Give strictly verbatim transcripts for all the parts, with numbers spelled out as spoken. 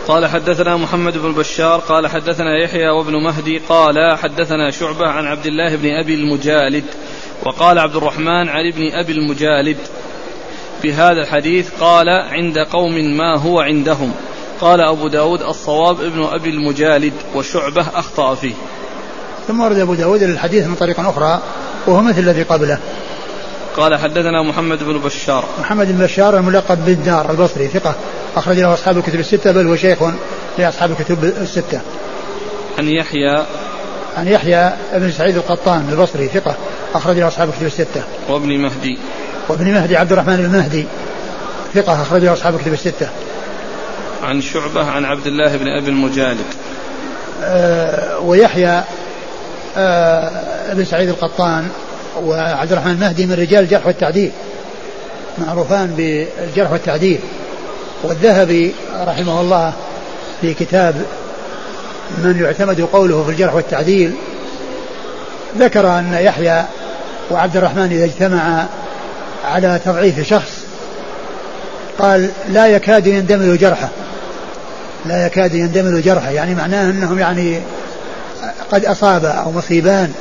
قال حدثنا محمد بن بشار قال حدثنا يحيى وابن مهدي قال حدثنا شعبة عن عبد الله بن أبي المجالد وقال عبد الرحمن عن ابن أبي المجالد بهذا الحديث قال عند قوم ما هو عندهم. قال أبو داود الصواب ابن أبي المجالد وشعبة أخطأ فيه. ثم ورد أبو داود الحديث من طريق أخرى وهو مثل الذي قبله. قال حدثنا محمد بن بشار محمد بن بشار الملقب بالدار البصري ثقة أخرج له أصحاب الكتب الستة بل وشيخ لأصحاب الكتب الستة. عن يحيى عن يحيى بن سعيد القطان البصري ثقة أخرج له أصحاب الكتب الستة. وابن مهدي وابن مهدي عبد الرحمن بن مهدي ثقة أخرج له أصحاب الكتب الستة. عن شعبة عن عبد الله بن أبي المجالد. أه ويحيى أه بن سعيد القطان وعبد الرحمن المهدي من رجال الجرح والتعديل معروفان بالجرح والتعديل. والذهبي رحمه الله في كتاب من يعتمد قوله في الجرح والتعديل ذكر أن يحيى وعبد الرحمن إذا اجتمعا على تضعيف شخص قال لا يكاد يندمل جرحه لا يكاد يندمل جرحه يعني معناه أنهم يعني قد أصاب أو مصيبان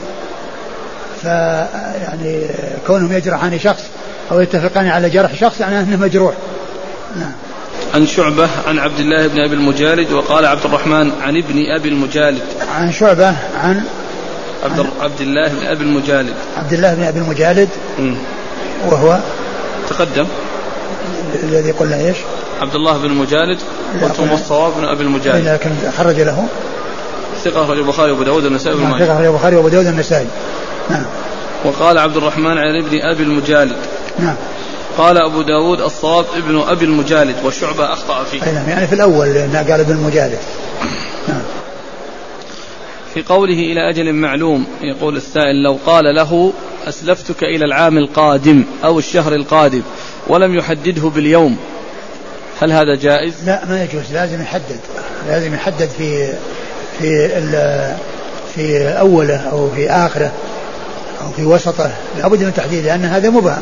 فيعني كونهم يجرحان شخص أو يتفقان على جرح شخص يعني أنه مجروح. نعم. عن شعبة عن عبد الله بن أبي المجالد وقال عبد الرحمن عن ابن أبي المجالد. عن شعبة عن عبد, عبد الله بن أبي المجالد عبد الله بن أبي المجالد م. وهو تقدم الذي قلنا إيش عبد الله بن المجالد وثم الصواب بن أبي المجالد لكن خرج له ثقة أخرج البخاري وأبو داود والنسائي بن ماجه. ثقة أخرج البخاري وأبو داود والنسائي. نعم. وقال عبد الرحمن عن ابن أبي المجالد. نعم. قال أبو داود الصواب ابن أبي المجالد وشعبة أخطأ فيه. نعم يعني في الأول قال ابن المجالد. نعم. في قوله إلى أجل معلوم يقول السائل لو قال له أسلفتك إلى العام القادم أو الشهر القادم ولم يحدده باليوم هل هذا جائز؟ لا ما يجوز لازم يحدد لازم يحدد في في في أوله أو في آخره أو في وسطه لابد من تحديد لأن هذا مبهم.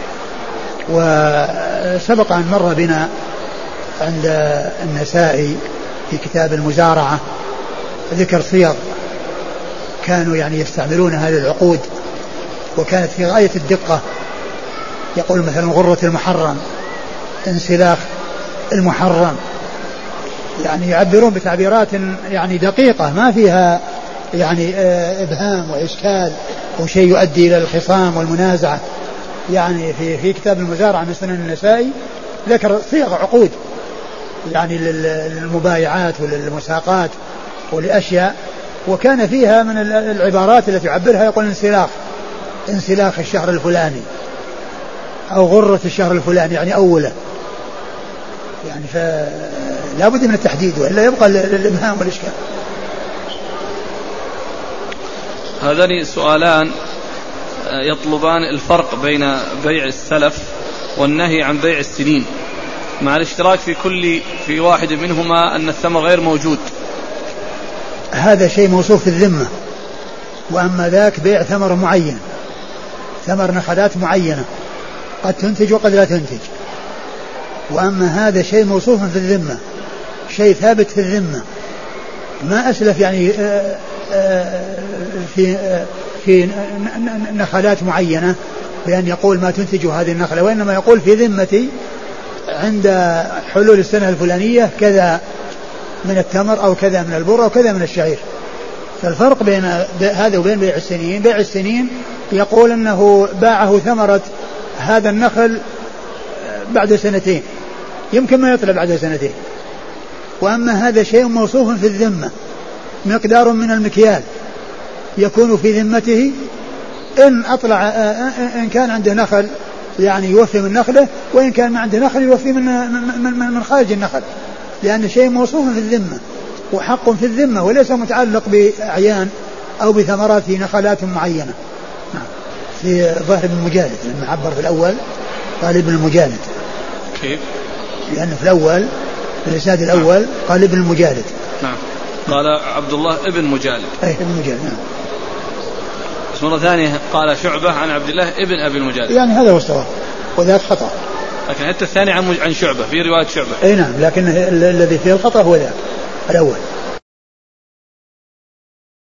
وسبق أن مر بنا عند النسائي في كتاب المزارعة ذكر صيغ كانوا يعني يستعملون هذه العقود وكانت في غاية الدقة. يقول مثلا غرة المحرم انسلاخ المحرم يعني يعبرون بتعبيرات يعني دقيقة ما فيها يعني إبهام وإشكال أو شيء يؤدي إلى الخصام والمنازعة. يعني في في كتاب المزارعة من سنن النسائي ذكر صيغ عقود يعني للمبايعات وللمساقات ولأشياء وكان فيها من العبارات التي يعبرها يقول انسلاخ انسلاخ الشهر الفلاني أو غرة الشهر الفلاني يعني أوله يعني فلا بد من التحديد وإلا يبقى الإبهام والإشكال. هذان سؤالان يطلبان الفرق بين بيع السلف والنهي عن بيع السنين مع الاشتراك في كل في واحد منهما أن الثمر غير موجود. هذا شيء موصوف في الذمة وأما ذاك بيع ثمر معين ثمر نخلات معينة قد تنتج وقد لا تنتج. وأما هذا شيء موصوف في الذمة شيء ثابت في الذمة ما أسلف يعني في في نخلات معينة بأن يقول ما تنتج هذه النخلة وإنما يقول في ذمتي عند حلول السنة الفلانية كذا من التمر أو كذا من البر أو كذا من الشعير. فالفرق بين هذا وبين بيع السنين بيع السنين يقول أنه باعه ثمرة هذا النخل بعد سنتين يمكن ما يطلع بعد سنتين. وأما هذا شيء موصوف في الذمة مقدار من المكيال يكون في ذمته إن أطلع إن كان عنده نخل يعني يوفي من نخله وإن كان ما عنده نخل يوفي من من من خارج النخل لأن شيء موصوف في الذمة وحق في الذمة وليس متعلق بأعيان أو بثمرات نخلات معينة. في ظاهر ابن المجالد لما عبر في الأول قال ابن المجالد كيف؟ لأن في الأول في الإسناد الأول قال ابن المجالد. نعم. قال عبد الله ابن مجالد. أي ابن مجالد. نعم. بس مرة ثانية قال شعبة عن عبد الله ابن أبي المجالد. يعني هذا هو الصواب وذاك خطأ. لكن حتى الثاني عن عن شعبة في رواية شعبة. أي نعم، لكن الذي فيه الخطأ هو ذاك الأول.